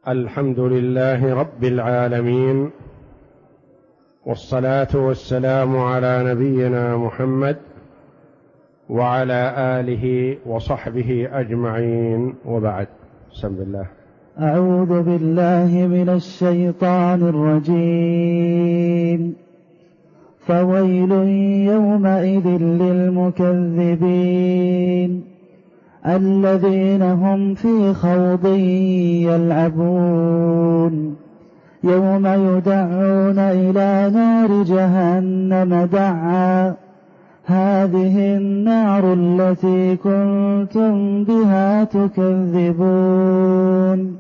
الحمد لله رب العالمين، والصلاة والسلام على نبينا محمد وعلى آله وصحبه أجمعين، وبعد. بسم الله. أعوذ بالله من الشيطان الرجيم. فويل يومئذ للمكذبين الذين هم في خوض يلعبون يوم يدعون إلى نار جهنم دعا هذه النار التي كنتم بها تكذبون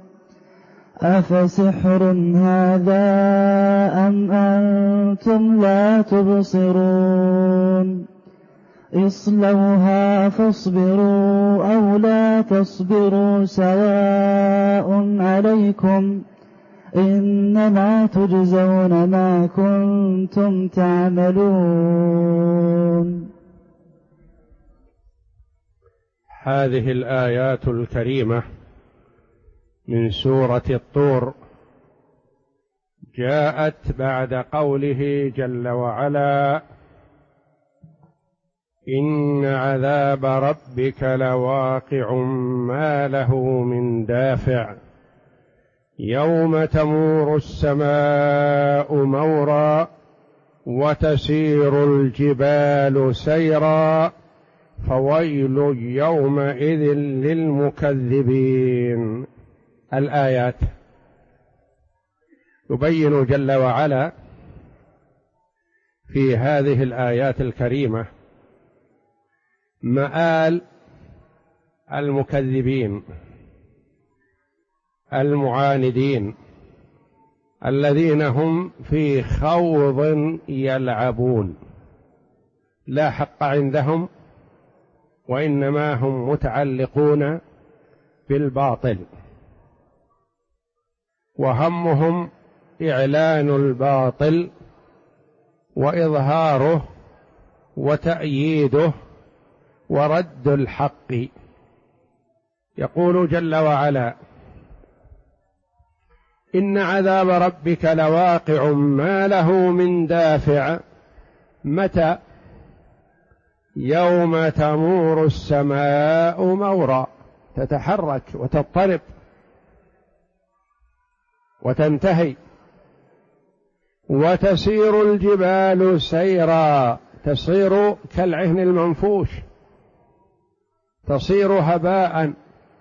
أفسحر هذا أم أنتم لا تبصرون اصلوها فاصبروا أو لا تصبروا سواء عليكم إنما تجزون ما كنتم تعملون. هذه الآيات الكريمة من سورة الطور جاءت بعد قوله جل وعلا: إن عذاب ربك لواقع ما له من دافع يوم تمور السماء مورا وتسير الجبال سيرا فويل يومئذ للمكذبين. الآيات يبين جل وعلا في هذه الآيات الكريمة مآل المكذبين المعاندين الذين هم في خوض يلعبون، لا حق عندهم وإنما هم متعلقون بالباطل، وهمهم إعلان الباطل وإظهاره وتأييده ورد الحق. يقول جل وعلا: إن عذاب ربك لواقع ما له من دافع. متى؟ يوم تمور السماء مورا، تتحرك وتضطرب وتنتهي، وتسير الجبال سيرا، تصير كالعهن المنفوش، تصير هباء.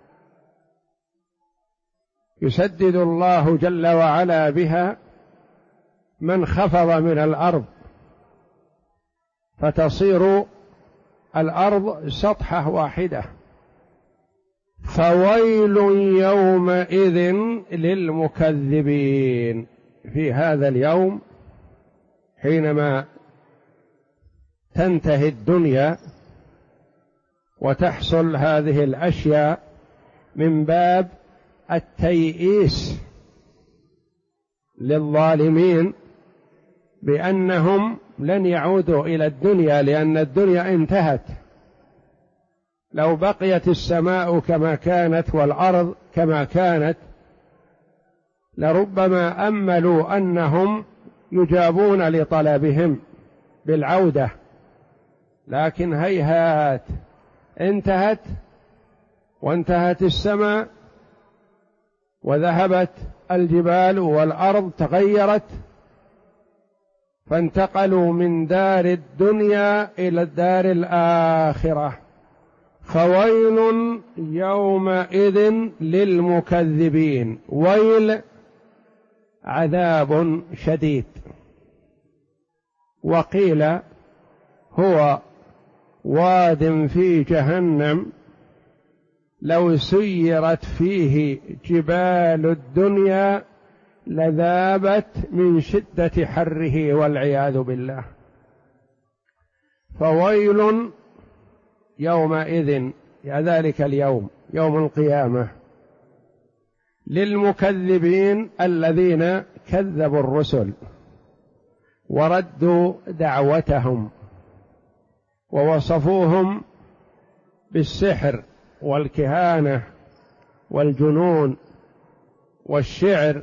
يسدد الله جل وعلا بها من خفض من الأرض، فتصير الأرض سطحة واحدة. فويل يومئذ للمكذبين. في هذا اليوم حينما تنتهي الدنيا وتحصل هذه الأشياء من باب التيئيس للظالمين بأنهم لن يعودوا إلى الدنيا، لأن الدنيا انتهت. لو بقيت السماء كما كانت والأرض كما كانت لربما أملوا أنهم يجابون لطلبهم بالعودة، لكن هيهات، انتهت وانتهت السماء وذهبت الجبال والأرض تغيرت، فانتقلوا من دار الدنيا إلى الدار الآخرة. فويل يومئذ للمكذبين. ويل عذاب شديد، وقيل هو واد في جهنم لو سيرت فيه جبال الدنيا لذابت من شدة حره والعياذ بالله. فويل يومئذ، ذلك اليوم يوم القيامة، للمكذبين الذين كذبوا الرسل وردوا دعوتهم ووصفوهم بالسحر والكهانة والجنون والشعر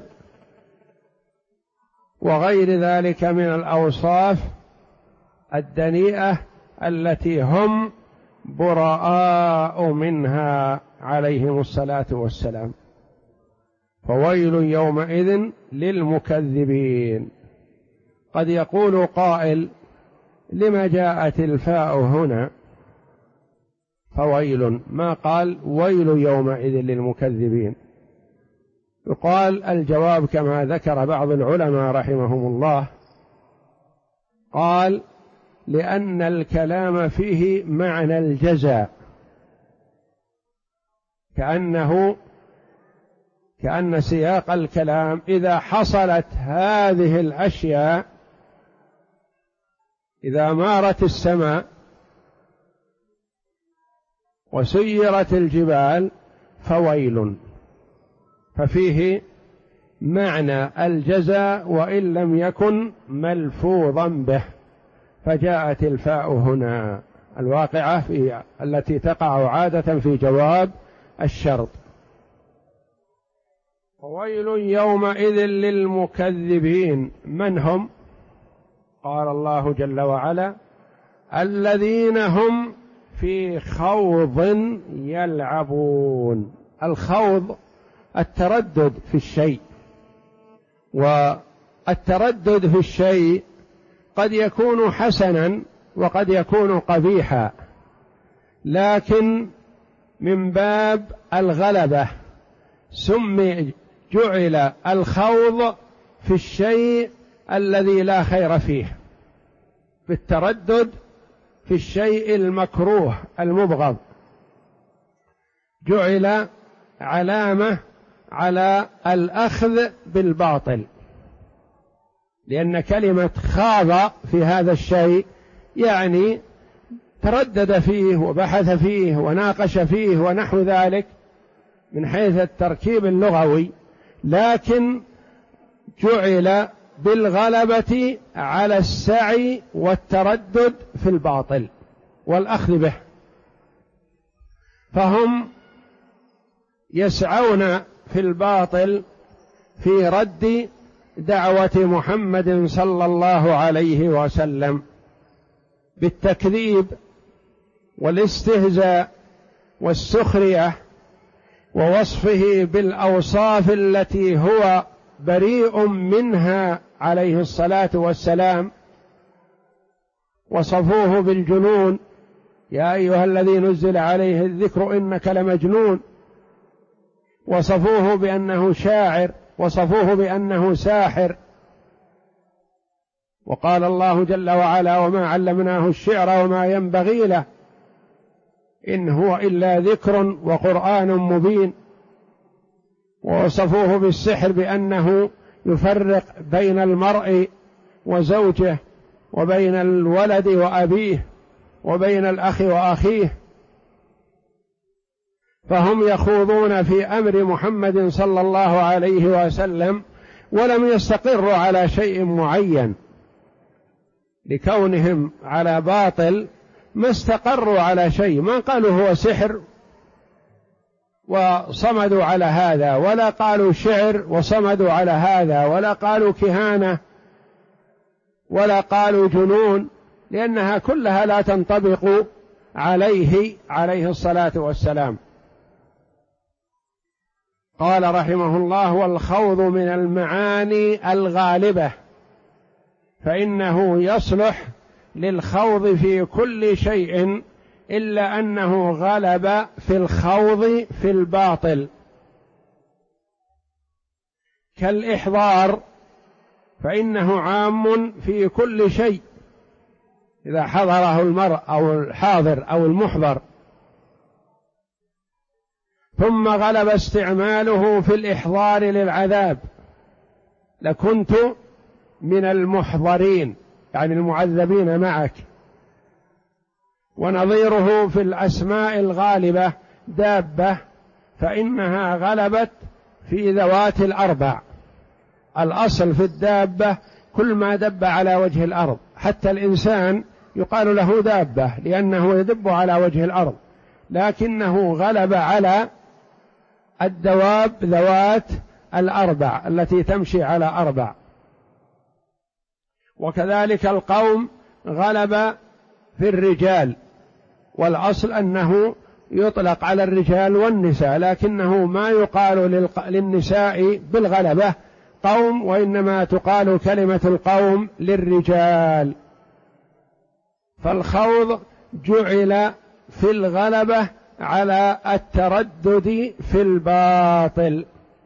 وغير ذلك من الأوصاف الدنيئة التي هم براء منها عليهم الصلاة والسلام. فويل يومئذ للمكذبين. قد يقول قائل: لما جاءت الفاء هنا فويل، ما قال ويل يومئذ للمكذبين؟ يقال الجواب كما ذكر بعض العلماء رحمهم الله، قال: لأن الكلام فيه معنى الجزاء، كأن سياق الكلام إذا حصلت هذه الأشياء، إذا مارت السماء وسيرت الجبال فويل، ففيه معنى الجزاء وإن لم يكن ملفوظا به، فجاءت الفاء هنا الواقعة التي تقع عادة في جواب الشرط. وويل يومئذ للمكذبين. من هم؟ قال الله جل وعلا: الذين هم في خوض يلعبون. الخوض التردد في الشيء، والتردد في الشيء قد يكون حسنا وقد يكون قبيحا، لكن من باب الغلبة جعل الخوض في الشيء الذي لا خير فيه، بالتردد في الشيء المكروه المبغض، جعل علامة على الأخذ بالباطل، لأن كلمة خاض في هذا الشيء يعني تردد فيه وبحث فيه وناقش فيه ونحو ذلك من حيث التركيب اللغوي، لكن جعل بالغلبة على السعي والتردد في الباطل والأخذ به، فهم يسعون في الباطل في رد دعوة محمد صلى الله عليه وسلم بالتكذيب والاستهزاء والسخرية، ووصفه بالأوصاف التي هو بريء منها عليه الصلاة والسلام. وصفوه بالجنون: يا أيها الذي نزل عليه الذكر إنك لمجنون. وصفوه بأنه شاعر، وصفوه بأنه ساحر. وقال الله جل وعلا: وما علمناه الشعر وما ينبغي له إن هو إلا ذكر وقرآن مبين. ووصفوه بالسحر بأنه يفرق بين المرء وزوجه، وبين الولد وأبيه، وبين الأخ وأخيه. فهم يخوضون في أمر محمد صلى الله عليه وسلم ولم يستقروا على شيء معين، لكونهم على باطل ما استقروا على شيء، ما قالوا هو سحر وصمدوا على هذا، ولا قالوا شعر وصمدوا على هذا، ولا قالوا كهانة، ولا قالوا جنون، لأنها كلها لا تنطبق عليه الصلاة والسلام. قال رحمه الله: والخوض من المعاني الغالبة، فإنه يصلح للخوض في كل شيء إلا أنه غلب في الخوض في الباطل، كالإحضار، فإنه عام في كل شيء إذا حضره المرء أو الحاضر أو المحضر. ثم غلب استعماله في الإحضار للعذاب، لكنت من المحضرين يعني المعذبين معك. ونظيره في الأسماء الغالبة دابة، فإنها غلبت في ذوات الأربع. الأصل في الدابة كل ما دب على وجه الأرض، حتى الإنسان يقال له دابة لأنه يدب على وجه الأرض، لكنه غلب على الدواب ذوات الأربع التي تمشي على أربع. وكذلك القوم غلب في الرجال، والأصل أنه يطلق على الرجال والنساء، لكنه ما يقال للنساء بالغلبة قوم، وإنما تقال كلمة القوم للرجال. فالخوض جعل في الغلبة على التردد في الباطل.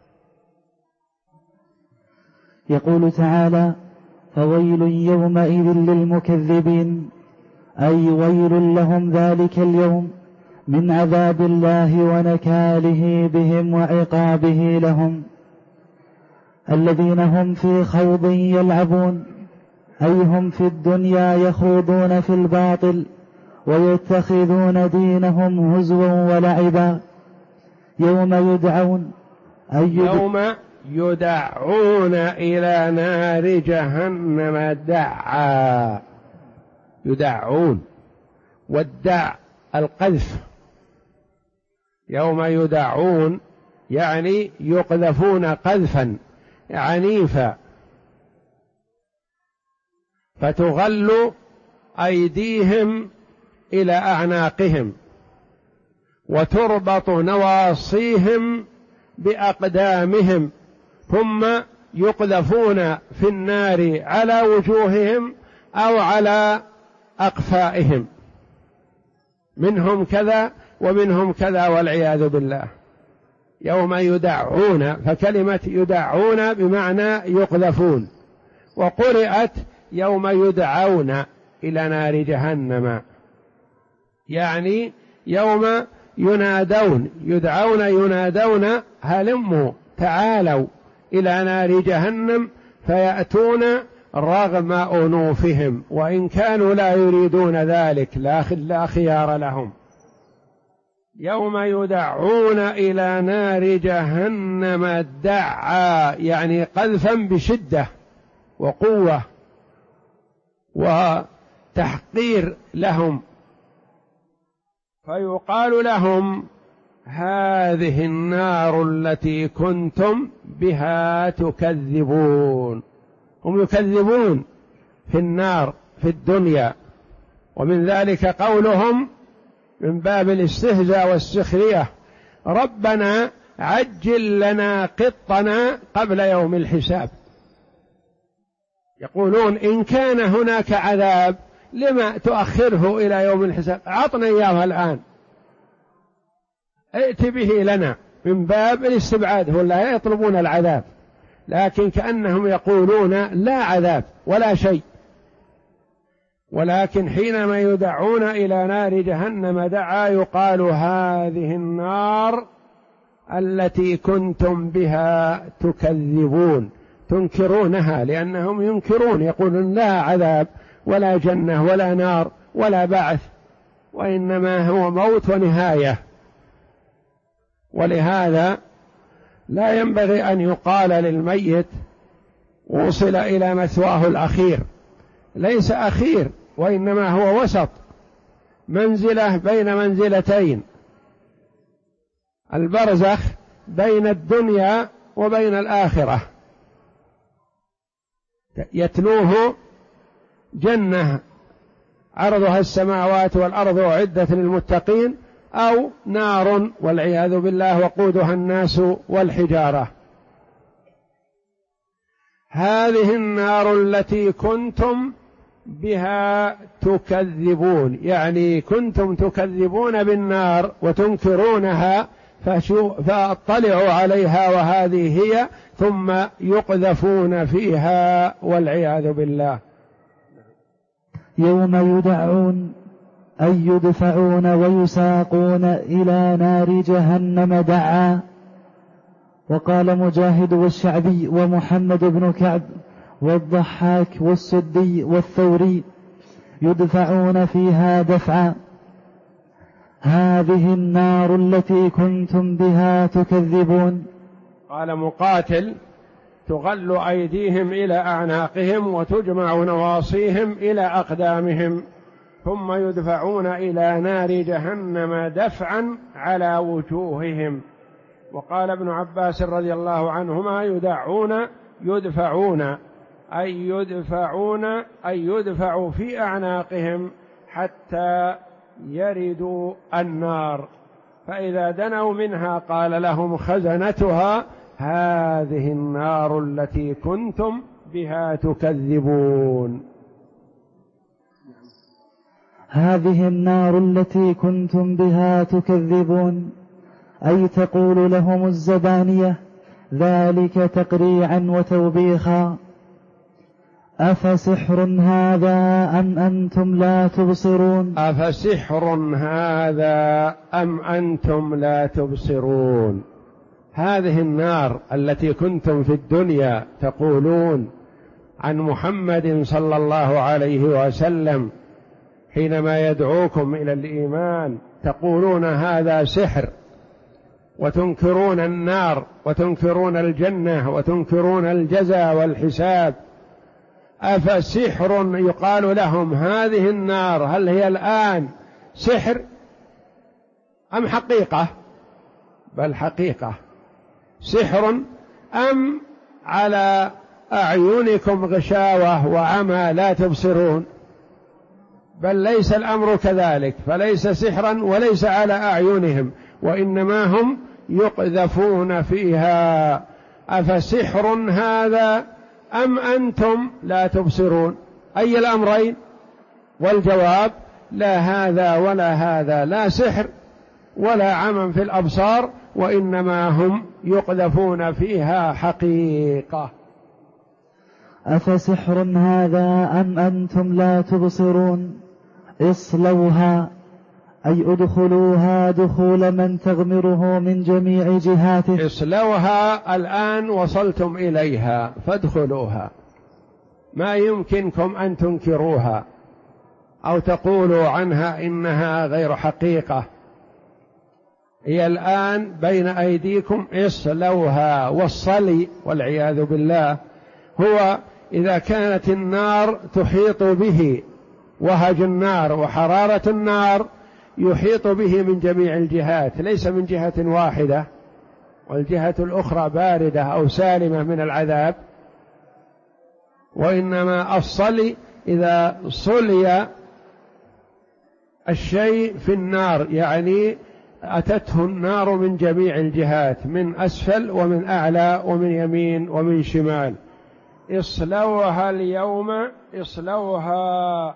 يقول تعالى: فويل يومئذ للمكذبين، أي ويل لهم ذلك اليوم من عذاب الله ونكاله بهم وعقابه لهم، الذين هم في خوض يلعبون، أي هم في الدنيا يخوضون في الباطل ويتخذون دينهم هزوا ولعبا، يوم يدعون يوم يدعون إلى نار جهنم دعا. يدعون، والدع القذف. يوم يدعون يعني يقذفون قذفا عنيفا، فتغل أيديهم إلى أعناقهم وتربط نواصيهم بأقدامهم، ثم يقذفون في النار على وجوههم أو على أقفائهم، منهم كذا ومنهم كذا والعياذ بالله. يوم يدعون، فكلمة يدعون بمعنى يقذفون، وقرئت يوم يدعون إلى نار جهنم، يعني يوم ينادون، يدعون ينادون هلموا تعالوا إلى نار جهنم، فيأتون رغم أنوفهم، وإن كانوا لا يريدون ذلك لا خيار لهم. يوم يدعون إلى نار جهنم دعا، يعني قذفا بشدة وقوة وتحقير لهم، فيقال لهم: هذه النار التي كنتم بها تكذبون. هم يكذبون في النار في الدنيا، ومن ذلك قولهم من باب الاستهزاء والسخرية: ربنا عجل لنا قطنا قبل يوم الحساب. يقولون: إن كان هناك عذاب لما تؤخره إلى يوم الحساب؟ أعطنا إياه الآن، ائت به لنا، من باب الاستبعاد. هم لا يطلبون العذاب، لكن كأنهم يقولون لا عذاب ولا شيء. ولكن حينما يدعون إلى نار جهنم دعا، يقال: هذه النار التي كنتم بها تكذبون، تنكرونها، لأنهم ينكرون، يقولون لا عذاب ولا جنة ولا نار ولا بعث، وإنما هو موت ونهاية. ولهذا لا ينبغي أن يقال للميت وصل إلى مثواه الأخير، ليس أخير، وإنما هو وسط، منزلة بين منزلتين، البرزخ بين الدنيا وبين الآخرة. يتلوه جنة عرضها السماوات والأرض أعدت للمتقين، أو نار والعياذ بالله وقودها الناس والحجارة. هذه النار التي كنتم بها تكذبون، يعني كنتم تكذبون بالنار وتنكرونها، فاطلعوا عليها وهذه هي، ثم يقذفون فيها والعياذ بالله. يوم يدعون أي يدفعون ويساقون إلى نار جهنم دعا. وقال مجاهد والشعبي ومحمد بن كعب والضحاك والسدي والثوري: يدفعون فيها دفعا، هذه النار التي كنتم بها تكذبون. قال مقاتل: تغل أيديهم إلى أعناقهم وتجمع نواصيهم إلى أقدامهم، ثم يدفعون إلى نار جهنم دفعا على وجوههم، وقال ابن عباس رضي الله عنهما يدفعون أي يدفعوا في أعناقهم حتى يردوا النار، فإذا دنوا منها قال لهم خزنتها هذه النار التي كنتم بها تكذبون. هذه النار التي كنتم بها تكذبون، أي تقول لهم الزبانية ذلك تقريعا وتوبيخا. أفسحر هذا أم أنتم لا تبصرون. أفسحر هذا أم أنتم لا تبصرون. هذه النار التي كنتم في الدنيا تقولون عن محمد صلى الله عليه وسلم حينما يدعوكم إلى الإيمان، تقولون هذا سحر، وتنكرون النار وتنكرون الجنة وتنكرون الجزاء والحساب. أفسحر، يقال لهم هذه النار هل هي الآن سحر أم حقيقة؟ بل حقيقة. سحر أم على أعينكم غشاوة وعمى لا تبصرون؟ بل ليس الأمر كذلك، فليس سحرا وليس على أعينهم، وإنما هم يقذفون فيها. أفسحر هذا أم أنتم لا تبصرون؟ أي الأمرين؟ والجواب لا هذا ولا هذا، لا سحر ولا عمى في الأبصار، وإنما هم يقذفون فيها حقيقة. أفسحر هذا أم أنتم لا تبصرون. اصلوها أي ادخلوها دخول من تغمره من جميع جهاته. اصلوها، الآن وصلتم إليها فادخلوها، ما يمكنكم أن تنكروها أو تقولوا عنها إنها غير حقيقة. هي الآن بين أيديكم، اصلوها. والصلي والعياذ بالله هو إذا كانت النار تحيط به، وهج النار وحرارة النار يحيط به من جميع الجهات، ليس من جهة واحدة والجهة الأخرى باردة أو سالمة من العذاب، وإنما الصلي إذا صلي الشيء في النار، يعني أتته النار من جميع الجهات، من أسفل ومن أعلى ومن يمين ومن شمال. اصلوها اليوم، اصلوها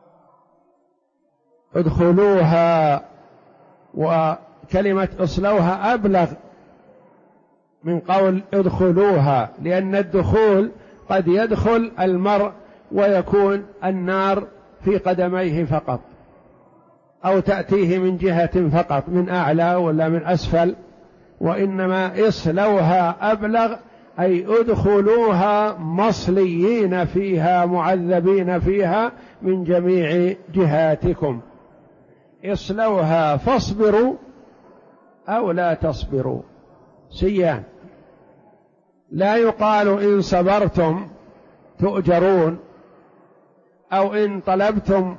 ادخلوها. وكلمة اصلوها أبلغ من قول ادخلوها، لأن الدخول قد يدخل المرء ويكون النار في قدميه فقط، أو تأتيه من جهة فقط، من أعلى ولا من أسفل، وإنما اصلوها أبلغ، أي ادخلوها مصليين فيها معذبين فيها من جميع جهاتكم. اصلوها فاصبروا أو لا تصبروا، سيان. لا يقال إن صبرتم تؤجرون، أو إن طلبتم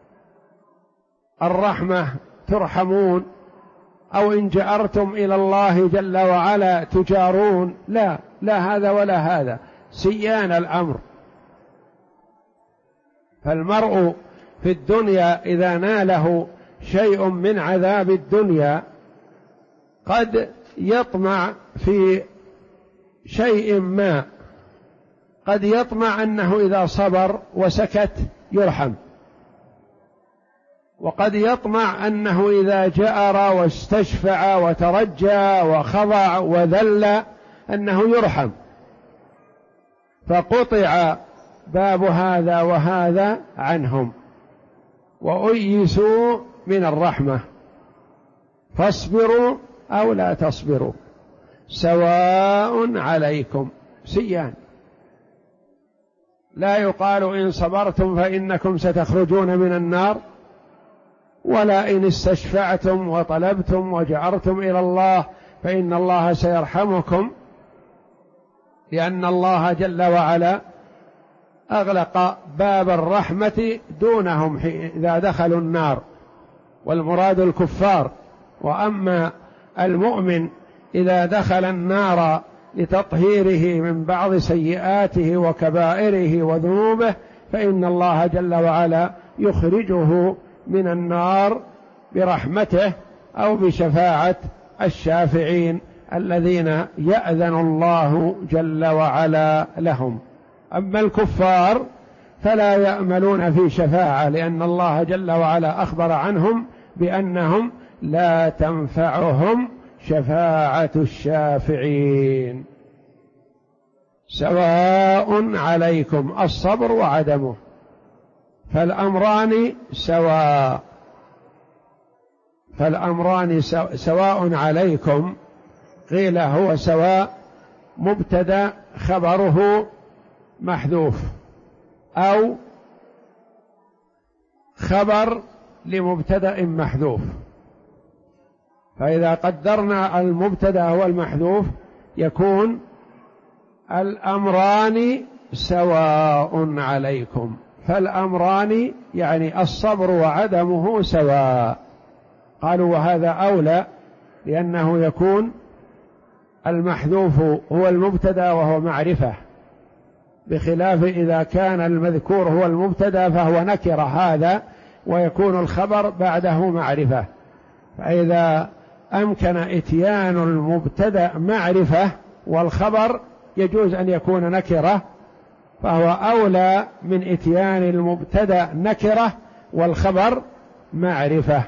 الرحمة ترحمون، أو إن جأرتم إلى الله جل وعلا تجارون. لا، لا هذا ولا هذا، سيان الأمر. فالمرء في الدنيا إذا ناله شيء من عذاب الدنيا قد يطمع في شيء ما، قد يطمع أنه إذا صبر وسكت يرحم، وقد يطمع أنه إذا جأر واستشفع وترجى وخضع وذل أنه يرحم، فقطع باب هذا وهذا عنهم وأيسوا من الرحمة. فاصبروا أو لا تصبروا سواء عليكم، سيان. لا يقال إن صبرتم فإنكم ستخرجون من النار، ولا إن استشفعتم وطلبتم وجأرتم إلى الله فإن الله سيرحمكم، لأن الله جل وعلا أغلق باب الرحمة دونهم إذا دخلوا النار، والمراد الكفار. وأما المؤمن إذا دخل النار لتطهيره من بعض سيئاته وكبائره وذنوبه فإن الله جل وعلا يخرجه من النار برحمته أو بشفاعة الشافعين الذين يأذن الله جل وعلا لهم. أما الكفار فلا يأملون في شفاعة، لأن الله جل وعلا أخبر عنهم بأنهم لا تنفعهم شفاعة الشافعين. سواء عليكم الصبر وعدمه، فالأمران سواء، فالأمران سواء عليكم. قيل هو سواء مبتدأ خبره محذوف، أو خبر لمبتدأ محذوف، فإذا قدرنا المبتدأ هو المحذوف يكون الأمران سواء عليكم، فالأمران يعني الصبر وعدمه سواء. قالوا وهذا أولى لأنه يكون المحذوف هو المبتدأ وهو معرفة، بخلاف إذا كان المذكور هو المبتدأ فهو نكرة هذا، ويكون الخبر بعده معرفة. فإذا أمكن إتيان المبتدأ معرفة والخبر يجوز أن يكون نكرة، فهو أولى من إتيان المبتدأ نكرة والخبر معرفة.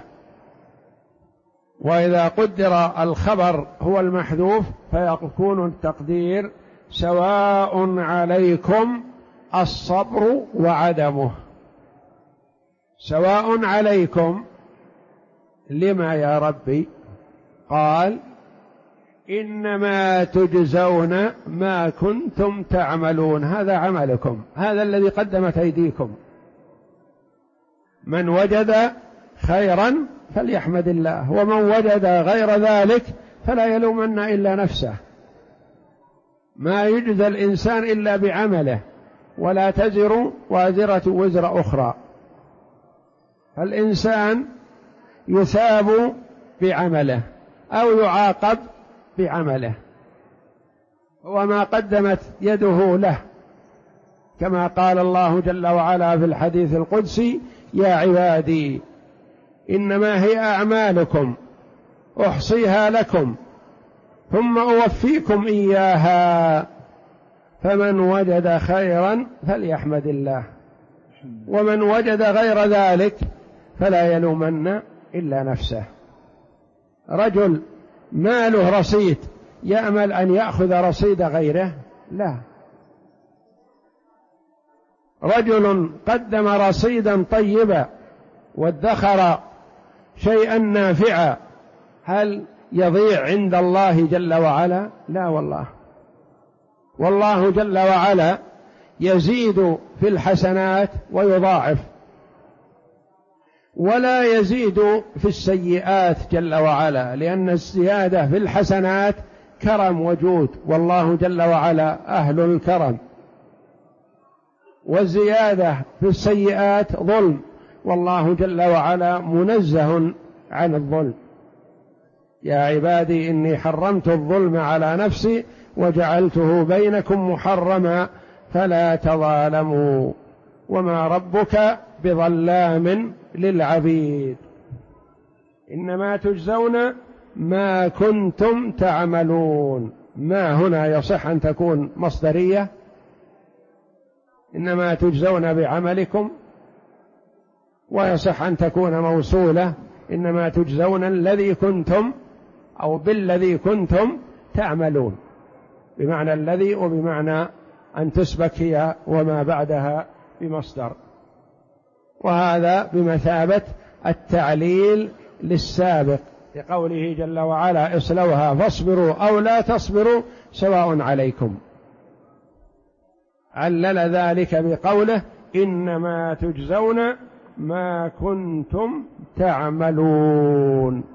وإذا قدر الخبر هو المحذوف فيكون التقدير سواء عليكم الصبر وعدمه. سواء عليكم لما يا ربي؟ قال إنما تجزون ما كنتم تعملون، هذا عملكم، هذا الذي قدمت أيديكم. من وجد خيرا فليحمد الله، ومن وجد غير ذلك فلا يلومن إلا نفسه. ما يجزى الإنسان إلا بعمله، ولا تزر وازرة وزر أخرى. فالإنسان يثاب بعمله أو يعاقب بعمله، وما قدمت يده له، كما قال الله جل وعلا في الحديث القدسي: يا عبادي إنما هي أعمالكم أحصيها لكم ثم أوفيكم إياها، فمن وجد خيرا فليحمد الله، ومن وجد غير ذلك فلا يلومن إلا نفسه. رجل ما له رصيد يأمل أن يأخذ رصيد غيره؟ لا. رجل قدم رصيدا طيبا وادخر شيئا نافعا، هل يضيع عند الله جل وعلا؟ لا والله. والله جل وعلا يزيد في الحسنات ويضاعف، ولا يزيد في السيئات جل وعلا، لأن الزيادة في الحسنات كرم وجود، والله جل وعلا أهل الكرم، والزيادة في السيئات ظلم، والله جل وعلا منزه عن الظلم. يا عبادي إني حرمت الظلم على نفسي وجعلته بينكم محرما فلا تظالموا وما ربك بظلام للعبيد. إنما تجزون ما كنتم تعملون. ما هنا يصح أن تكون مصدرية، إنما تجزون بعملكم، ويصح أن تكون موصولة، إنما تجزون الذي كنتم أو بالذي كنتم تعملون، بمعنى الذي وبمعنى أن تسبك هي وما بعدها بمصدر، وهذا بمثابة التعليل للسابق لقوله جل وعلا: اصلوها فاصبروا أو لا تصبروا سواء عليكم. علل ذلك بقوله: إنما تجزون ما كنتم تعملون.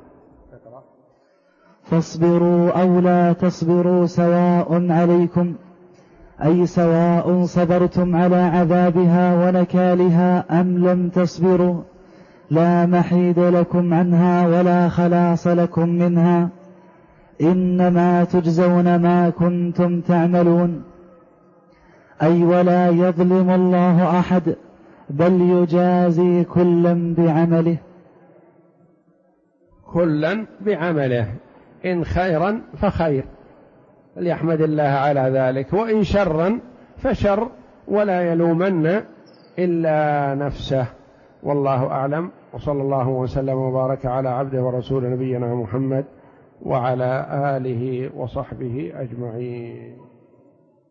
فاصبروا أو لا تصبروا سواء عليكم، أي سواء صبرتم على عذابها ونكالها أم لم تصبروا، لا محيد لكم عنها ولا خلاص لكم منها، إنما تجزون ما كنتم تعملون. أي ولا يظلم الله أحد بل يجازي كلا بعمله. كلا بعمله، إن خيرا فخير فليحمد الله على ذلك، وإن شرا فشر، ولا يلومن إلا نفسه. والله أعلم، وصلى الله وسلم وبارك على عبده ورسول نبينا محمد وعلى آله وصحبه أجمعين.